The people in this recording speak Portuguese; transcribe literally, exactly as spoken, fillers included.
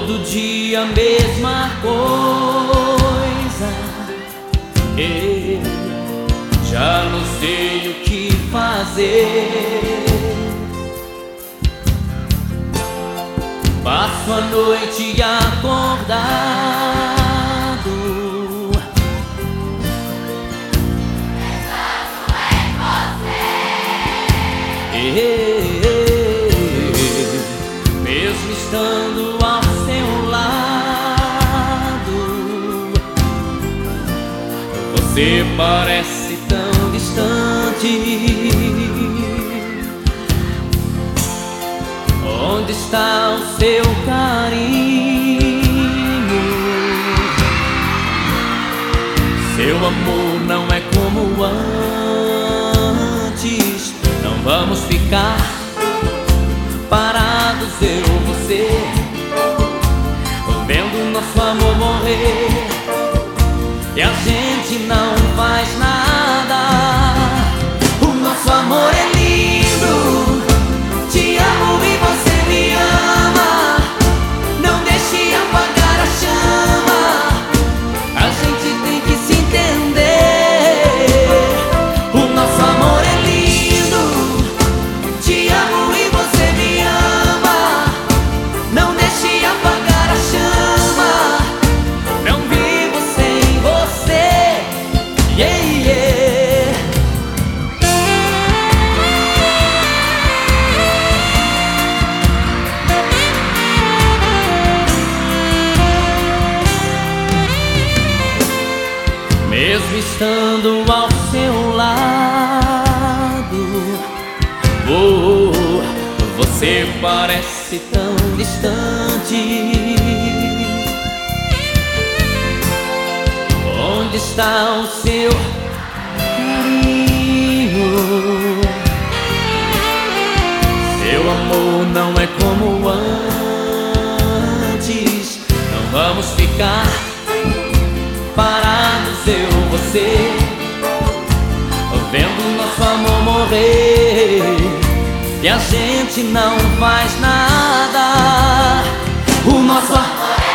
Todo dia a mesma coisa, eu já não sei o que fazer. Passo a noite acordado, pensando em você. Mesmo estando ao seu lado, você parece tão distante. Onde está o seu carinho? Seu amor não é como antes. Não vamos ficar parados, eu e você, vendo nosso amor morrer, e a gente não faz nada. O nosso amor é lindo, te amo e você me ama. Não deixe apagar a chama, a gente tem que se entender. O nosso amor é lindo, te amo e você me ama. Não deixe apagar a chama, não vivo sem você. Yeah, yeah. Mesmo estando ao seu lado, oh, você parece tão distante. Onde está o seu carinho? Seu amor não é como antes. Não vamos ficar parados, eu e você, vendo nosso amor morrer, e a gente não faz nada. O nosso amor é